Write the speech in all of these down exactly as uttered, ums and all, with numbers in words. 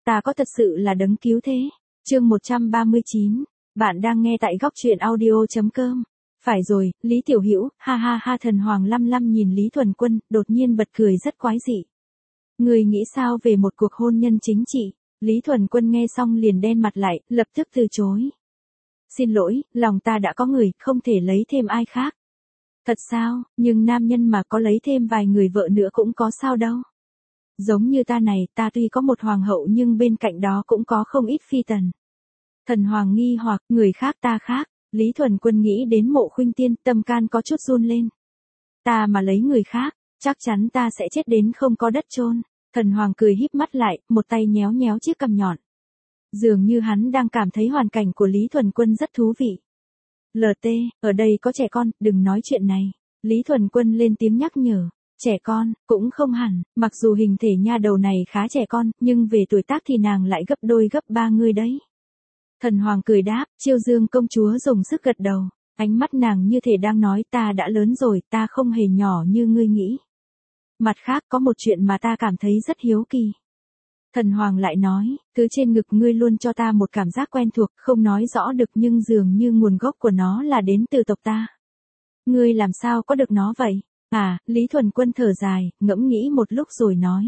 Ta có thật sự là đấng cứu thế. Chương một trăm ba mươi chín. Bạn đang nghe tại góc truyện audio chấm com. Phải rồi, Lý Tiểu Hữu, ha ha ha. Thần Hoàng lăm lăm nhìn Lý Thuần Quân, đột nhiên bật cười rất quái dị. Người nghĩ sao về một cuộc hôn nhân chính trị? Lý Thuần Quân nghe xong liền đen mặt lại, lập tức từ chối. Xin lỗi, lòng ta đã có người, không thể lấy thêm ai khác. Thật sao, nhưng nam nhân mà có lấy thêm vài người vợ nữa cũng có sao đâu. Giống như ta này, ta tuy có một hoàng hậu nhưng bên cạnh đó cũng có không ít phi tần. Thần Hoàng nghi hoặc, người khác ta khác. Lý Thuần Quân nghĩ đến Mộ Khuynh Tiên, tâm can có chút run lên. Ta mà lấy người khác, chắc chắn ta sẽ chết đến không có đất chôn. Thần Hoàng cười híp mắt lại, một tay nhéo nhéo chiếc cằm nhọn. Dường như hắn đang cảm thấy hoàn cảnh của Lý Thuần Quân rất thú vị. lờ tê, ở đây có trẻ con, đừng nói chuyện này. Lý Thuần Quân lên tiếng nhắc nhở. Trẻ con, cũng không hẳn, mặc dù hình thể nha đầu này khá trẻ con, nhưng về tuổi tác thì nàng lại gấp đôi gấp ba người đấy. Thần Hoàng cười đáp, Chiêu Dương công chúa dùng sức gật đầu, ánh mắt nàng như thể đang nói ta đã lớn rồi, ta không hề nhỏ như ngươi nghĩ. Mặt khác có một chuyện mà ta cảm thấy rất hiếu kỳ. Thần Hoàng lại nói, thứ trên ngực ngươi luôn cho ta một cảm giác quen thuộc, không nói rõ được nhưng dường như nguồn gốc của nó là đến từ tộc ta. Ngươi làm sao có được nó vậy? À, Lý Thuần Quân thở dài, ngẫm nghĩ một lúc rồi nói.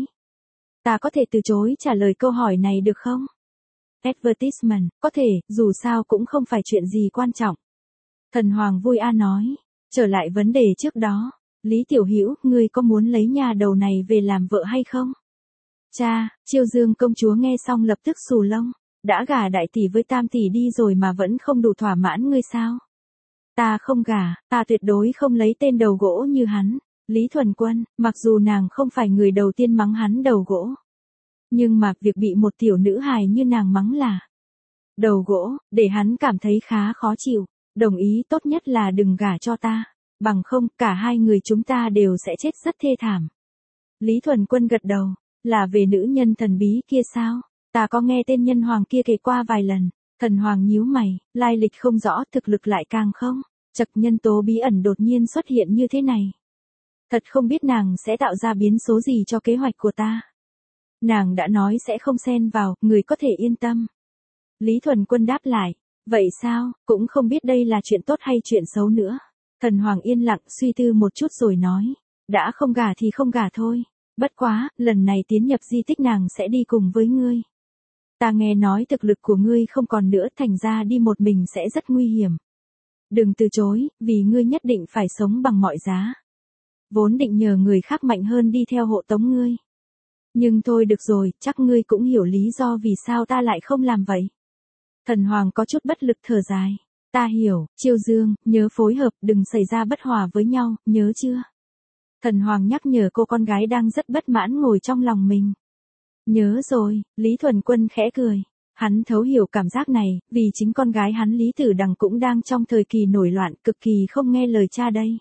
Ta có thể từ chối trả lời câu hỏi này được không? Advertisement, có thể, dù sao cũng không phải chuyện gì quan trọng. Thần Hoàng vui a nói, trở lại vấn đề trước đó. Lý Tiểu Hữu, ngươi có muốn lấy nhà đầu này về làm vợ hay không? Cha, Chiêu Dương công chúa nghe xong lập tức xù lông. Đã gả đại tỷ với tam tỷ đi rồi mà vẫn không đủ thỏa mãn ngươi sao? Ta không gả, ta tuyệt đối không lấy tên đầu gỗ như hắn. Lý Thuần Quân, mặc dù nàng không phải người đầu tiên mắng hắn đầu gỗ. Nhưng mà việc bị một tiểu nữ hài như nàng mắng là đầu gỗ, để hắn cảm thấy khá khó chịu. Đồng ý tốt nhất là đừng gả cho ta. Bằng không, cả hai người chúng ta đều sẽ chết rất thê thảm. Lý Thuần Quân gật đầu, là về nữ nhân thần bí kia sao? Ta có nghe tên nhân hoàng kia kể qua vài lần. Thần Hoàng nhíu mày, lai lịch không rõ, thực lực lại càng không. Chật, nhân tố bí ẩn đột nhiên xuất hiện như thế này. Thật không biết nàng sẽ tạo ra biến số gì cho kế hoạch của ta. Nàng đã nói sẽ không xen vào, người có thể yên tâm. Lý Thuần Quân đáp lại, vậy sao, cũng không biết đây là chuyện tốt hay chuyện xấu nữa. Thần Hoàng yên lặng suy tư một chút rồi nói, đã không gả thì không gả thôi. Bất quá, lần này tiến nhập di tích nàng sẽ đi cùng với ngươi. Ta nghe nói thực lực của ngươi không còn nữa, thành ra đi một mình sẽ rất nguy hiểm. Đừng từ chối, vì ngươi nhất định phải sống bằng mọi giá. Vốn định nhờ người khác mạnh hơn đi theo hộ tống ngươi. Nhưng thôi được rồi, chắc ngươi cũng hiểu lý do vì sao ta lại không làm vậy. Thần Hoàng có chút bất lực thở dài. Ta hiểu, Chiêu Dương, nhớ phối hợp, đừng xảy ra bất hòa với nhau, nhớ chưa? Thần Hoàng nhắc nhở cô con gái đang rất bất mãn ngồi trong lòng mình. Nhớ rồi, Lý Thuần Quân khẽ cười. Hắn thấu hiểu cảm giác này, vì chính con gái hắn Lý Tử Đằng cũng đang trong thời kỳ nổi loạn, cực kỳ không nghe lời cha đây.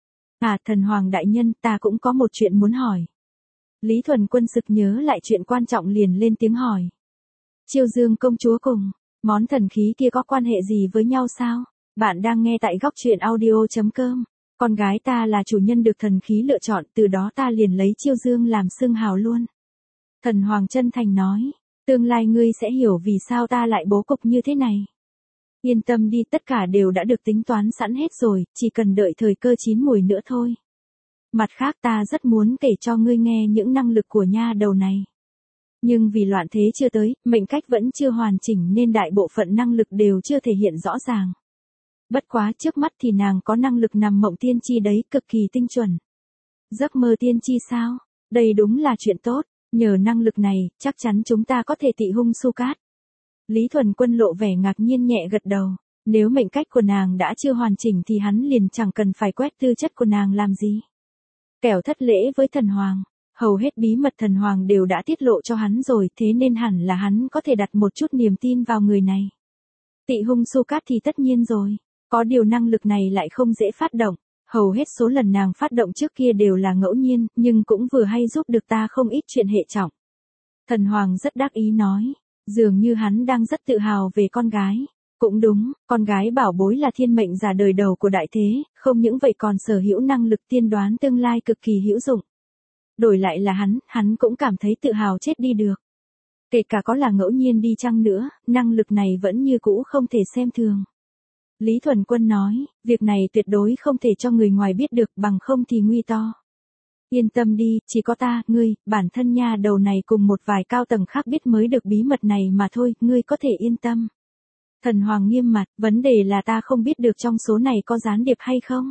À, Thần Hoàng đại nhân, ta cũng có một chuyện muốn hỏi. Lý Thuần Quân sực nhớ lại chuyện quan trọng liền lên tiếng hỏi. Chiêu Dương công chúa cùng món thần khí kia có quan hệ gì với nhau sao? Bạn đang nghe tại góc truyện audio chấm com. Con gái ta là chủ nhân được thần khí lựa chọn, từ đó ta liền lấy Chiêu Dương làm xưng hào luôn. Thần Hoàng chân thành nói, tương lai ngươi sẽ hiểu vì sao ta lại bố cục như thế này. Yên tâm đi, tất cả đều đã được tính toán sẵn hết rồi, chỉ cần đợi thời cơ chín mùi nữa thôi. Mặt khác ta rất muốn kể cho ngươi nghe những năng lực của nha đầu này. Nhưng vì loạn thế chưa tới, mệnh cách vẫn chưa hoàn chỉnh nên đại bộ phận năng lực đều chưa thể hiện rõ ràng. Bất quá trước mắt thì nàng có năng lực nằm mộng tiên tri đấy, cực kỳ tinh chuẩn. Giấc mơ tiên tri sao? Đây đúng là chuyện tốt, nhờ năng lực này, chắc chắn chúng ta có thể tị hung Su Cát. Lý Thuần Quân lộ vẻ ngạc nhiên nhẹ gật đầu, nếu mệnh cách của nàng đã chưa hoàn chỉnh thì hắn liền chẳng cần phải quét tư chất của nàng làm gì. Kẻo thất lễ với Thần Hoàng, hầu hết bí mật Thần Hoàng đều đã tiết lộ cho hắn rồi, thế nên hẳn là hắn có thể đặt một chút niềm tin vào người này. Tị hung Su Cát thì tất nhiên rồi. Có điều năng lực này lại không dễ phát động, hầu hết số lần nàng phát động trước kia đều là ngẫu nhiên, nhưng cũng vừa hay giúp được ta không ít chuyện hệ trọng. Thần Hoàng rất đắc ý nói, dường như hắn đang rất tự hào về con gái. Cũng đúng, con gái bảo bối là thiên mệnh giả đời đầu của đại thế, không những vậy còn sở hữu năng lực tiên đoán tương lai cực kỳ hữu dụng. Đổi lại là hắn, hắn cũng cảm thấy tự hào chết đi được. Kể cả có là ngẫu nhiên đi chăng nữa, năng lực này vẫn như cũ không thể xem thường. Lý Thuần Quân nói, việc này tuyệt đối không thể cho người ngoài biết được, bằng không thì nguy to. Yên tâm đi, chỉ có ta, ngươi, bản thân nha đầu này cùng một vài cao tầng khác biết mới được bí mật này mà thôi, ngươi có thể yên tâm. Thần Hoàng nghiêm mặt, vấn đề là ta không biết được trong số này có gián điệp hay không.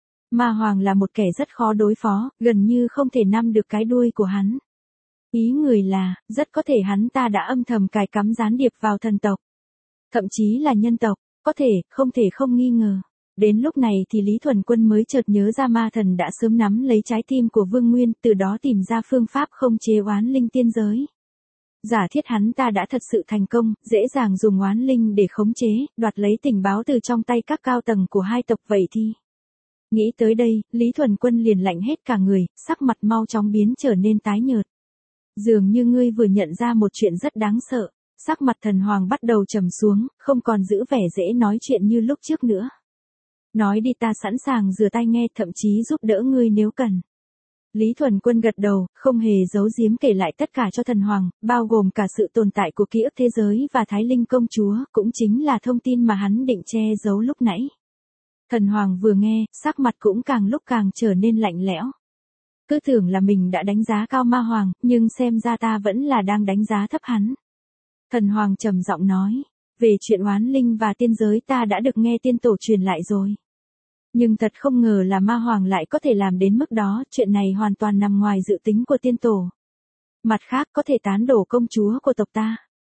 Ma Hoàng là một kẻ rất khó đối phó, gần như không thể nắm được cái đuôi của hắn. Ý người là, rất có thể hắn ta đã âm thầm cài cắm gián điệp vào thần tộc. Thậm chí là nhân tộc, có thể, không thể không nghi ngờ. Đến lúc này thì Lý Thuần Quân mới chợt nhớ ra ma thần đã sớm nắm lấy trái tim của Vương Nguyên, từ đó tìm ra phương pháp không chế oán linh tiên giới. Giả thiết hắn ta đã thật sự thành công, dễ dàng dùng oán linh để khống chế, đoạt lấy tình báo từ trong tay các cao tầng của hai tộc vậy thì. Nghĩ tới đây, Lý Thuần Quân liền lạnh hết cả người, sắc mặt mau chóng biến trở nên tái nhợt. Dường như ngươi vừa nhận ra một chuyện rất đáng sợ, sắc mặt Thần Hoàng bắt đầu trầm xuống, không còn giữ vẻ dễ nói chuyện như lúc trước nữa. Nói đi, ta sẵn sàng rửa tay nghe, thậm chí giúp đỡ ngươi nếu cần. Lý Thuần Quân gật đầu, không hề giấu giếm kể lại tất cả cho Thần Hoàng, bao gồm cả sự tồn tại của ký ức thế giới và Thái Linh công chúa, cũng chính là thông tin mà hắn định che giấu lúc nãy. Thần Hoàng vừa nghe, sắc mặt cũng càng lúc càng trở nên lạnh lẽo. Cứ tưởng là mình đã đánh giá cao Ma Hoàng, nhưng xem ra ta vẫn là đang đánh giá thấp hắn. Thần Hoàng trầm giọng nói, về chuyện oán linh và tiên giới ta đã được nghe tiên tổ truyền lại rồi. Nhưng thật không ngờ là Ma Hoàng lại có thể làm đến mức đó, chuyện này hoàn toàn nằm ngoài dự tính của tiên tổ. Mặt khác có thể tán đổ công chúa của tộc ta.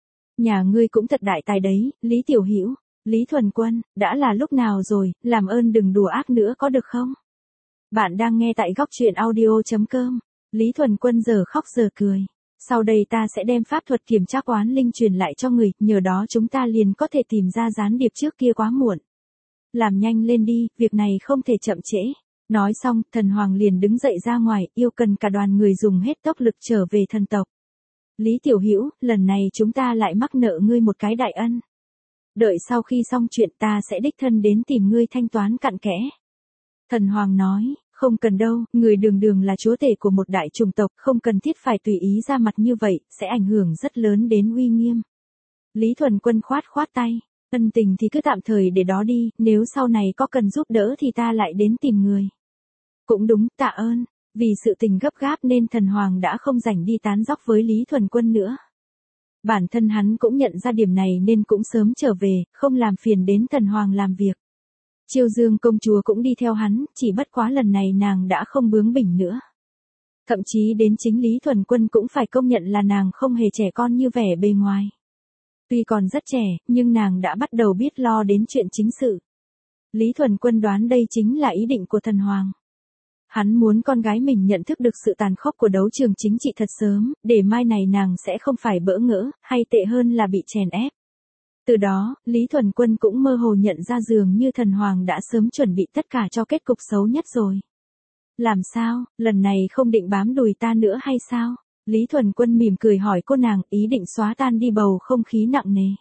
Nhà ngươi cũng thật đại tài đấy, Lý Tiểu Hữu. Lý Thuần Quân, đã là lúc nào rồi, làm ơn đừng đùa ác nữa có được không? Bạn đang nghe tại góc truyện audio chấm com. Lý Thuần Quân giờ khóc giờ cười. Sau đây ta sẽ đem pháp thuật kiểm tra oán linh truyền lại cho người, nhờ đó chúng ta liền có thể tìm ra gián điệp trước kia quá muộn. Làm nhanh lên đi, việc này không thể chậm trễ. Nói xong, Thần Hoàng liền đứng dậy ra ngoài, yêu cần cả đoàn người dùng hết tốc lực trở về thần tộc. Lý Tiểu Hữu, lần này chúng ta lại mắc nợ ngươi một cái đại ân. Đợi sau khi xong chuyện ta sẽ đích thân đến tìm ngươi thanh toán cặn kẽ. Thần Hoàng nói, không cần đâu, người đường đường là chúa tể của một đại chủng tộc, không cần thiết phải tùy ý ra mặt như vậy, sẽ ảnh hưởng rất lớn đến uy nghiêm. Lý Thuần Quân khoát khoát tay, ân tình thì cứ tạm thời để đó đi, nếu sau này có cần giúp đỡ thì ta lại đến tìm người. Cũng đúng, tạ ơn, vì sự tình gấp gáp nên Thần Hoàng đã không rảnh đi tán dóc với Lý Thuần Quân nữa. Bản thân hắn cũng nhận ra điểm này nên cũng sớm trở về, không làm phiền đến Thần Hoàng làm việc. Chiêu Dương công chúa cũng đi theo hắn, chỉ bất quá lần này nàng đã không bướng bỉnh nữa. Thậm chí đến chính Lý Thuần Quân cũng phải công nhận là nàng không hề trẻ con như vẻ bề ngoài. Tuy còn rất trẻ, nhưng nàng đã bắt đầu biết lo đến chuyện chính sự. Lý Thuần Quân đoán đây chính là ý định của Thần Hoàng. Hắn muốn con gái mình nhận thức được sự tàn khốc của đấu trường chính trị thật sớm, để mai này nàng sẽ không phải bỡ ngỡ, hay tệ hơn là bị chèn ép. Từ đó, Lý Thuần Quân cũng mơ hồ nhận ra dường như Thần Hoàng đã sớm chuẩn bị tất cả cho kết cục xấu nhất rồi. Làm sao, lần này không định bám đùi ta nữa hay sao? Lý Thuần Quân mỉm cười hỏi cô nàng, ý định xóa tan đi bầu không khí nặng nề.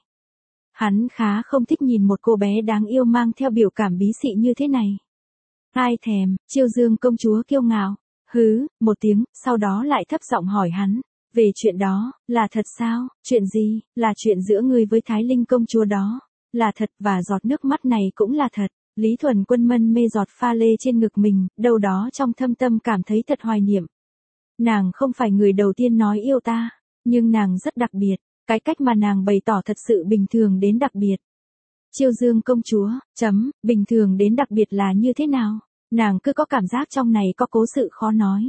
Hắn khá không thích nhìn một cô bé đáng yêu mang theo biểu cảm bí xị như thế này. Ai thèm, Chiêu Dương công chúa kiêu ngạo, hứ, một tiếng, sau đó lại thấp giọng hỏi hắn, về chuyện đó, là thật sao, chuyện gì, là chuyện giữa ngươi với Thái Linh công chúa đó, là thật và giọt nước mắt này cũng là thật. Lý Thuần Quân mân mê giọt pha lê trên ngực mình, đâu đó trong thâm tâm cảm thấy thật hoài niệm. Nàng không phải người đầu tiên nói yêu ta, nhưng nàng rất đặc biệt, cái cách mà nàng bày tỏ thật sự bình thường đến đặc biệt. Chiêu Dương công chúa, chấm, bình thường đến đặc biệt là như thế nào? Nàng cứ có cảm giác trong này có cố sự khó nói.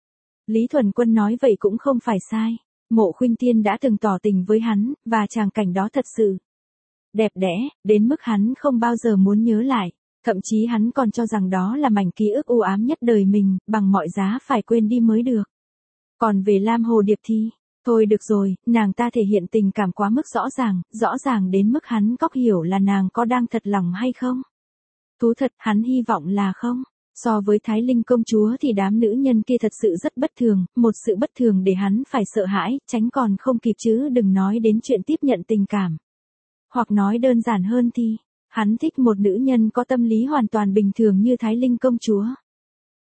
Lý Thuần Quân nói vậy cũng không phải sai. Mộ Khuynh Tiên đã từng tỏ tình với hắn, và tràng cảnh đó thật sự đẹp đẽ, đến mức hắn không bao giờ muốn nhớ lại. Thậm chí hắn còn cho rằng đó là mảnh ký ức u ám nhất đời mình, bằng mọi giá phải quên đi mới được. Còn về Lam Hồ Điệp thì, thôi được rồi, nàng ta thể hiện tình cảm quá mức rõ ràng, rõ ràng đến mức hắn có hiểu là nàng có đang thật lòng hay không. Thú thật, hắn hy vọng là không. So với Thái Linh công chúa thì đám nữ nhân kia thật sự rất bất thường, một sự bất thường để hắn phải sợ hãi, tránh còn không kịp chứ đừng nói đến chuyện tiếp nhận tình cảm. Hoặc nói đơn giản hơn thì, hắn thích một nữ nhân có tâm lý hoàn toàn bình thường như Thái Linh công chúa.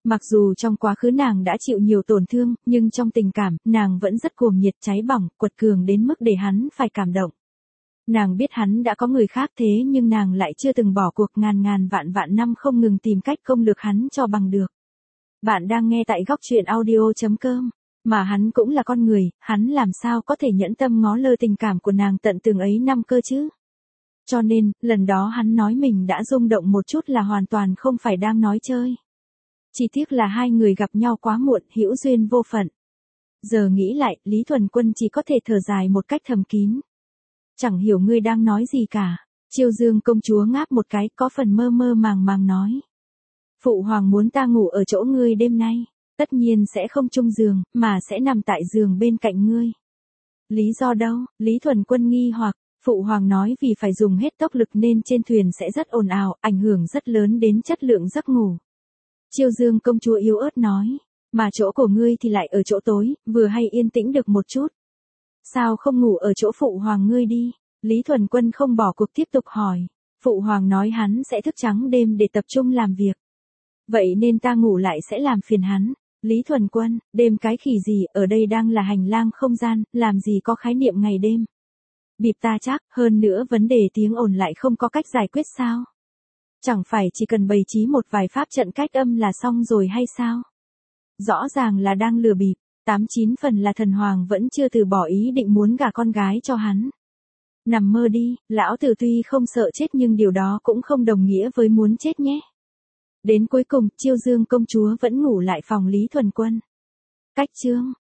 Mặc dù trong quá khứ nàng đã chịu nhiều tổn thương, nhưng trong tình cảm, nàng vẫn rất cuồng nhiệt cháy bỏng, quật cường đến mức để hắn phải cảm động. Nàng biết hắn đã có người khác thế nhưng nàng lại chưa từng bỏ cuộc ngàn ngàn vạn vạn năm không ngừng tìm cách công lược hắn cho bằng được. Bạn đang nghe tại góc truyện audio.com. Mà hắn cũng là con người, hắn làm sao có thể nhẫn tâm ngó lơ tình cảm của nàng tận từng ấy năm cơ chứ? Cho nên, lần đó hắn nói mình đã rung động một chút là hoàn toàn không phải đang nói chơi. Chỉ tiếc là hai người gặp nhau quá muộn, hữu duyên vô phận. Giờ nghĩ lại, Lý Thuần Quân chỉ có thể thở dài một cách thầm kín. Chẳng hiểu ngươi đang nói gì cả. Chiêu Dương công chúa ngáp một cái, có phần mơ mơ màng màng nói. Phụ hoàng muốn ta ngủ ở chỗ ngươi đêm nay, tất nhiên sẽ không chung giường, mà sẽ nằm tại giường bên cạnh ngươi. Lý do đâu? Lý Thuần Quân nghi hoặc, phụ hoàng nói vì phải dùng hết tốc lực nên trên thuyền sẽ rất ồn ào, ảnh hưởng rất lớn đến chất lượng giấc ngủ. Chiêu Dương công chúa yếu ớt nói, mà chỗ của ngươi thì lại ở chỗ tối, vừa hay yên tĩnh được một chút. Sao không ngủ ở chỗ phụ hoàng ngươi đi? Lý Thuần Quân không bỏ cuộc tiếp tục hỏi. Phụ hoàng nói hắn sẽ thức trắng đêm để tập trung làm việc. Vậy nên ta ngủ lại sẽ làm phiền hắn. Lý Thuần Quân, đêm cái khỉ gì, ở đây đang là hành lang không gian, làm gì có khái niệm ngày đêm. Bịp ta chắc, hơn nữa vấn đề tiếng ồn lại không có cách giải quyết sao? Chẳng phải chỉ cần bày trí một vài pháp trận cách âm là xong rồi hay sao? Rõ ràng là đang lừa bịp, tám chín phần là thần hoàng vẫn chưa từ bỏ ý định muốn gả con gái cho hắn. Nằm mơ đi, lão tử tuy không sợ chết nhưng điều đó cũng không đồng nghĩa với muốn chết nhé. Đến cuối cùng, Chiêu Dương công chúa vẫn ngủ lại phòng Lý Thuần Quân. Cách chương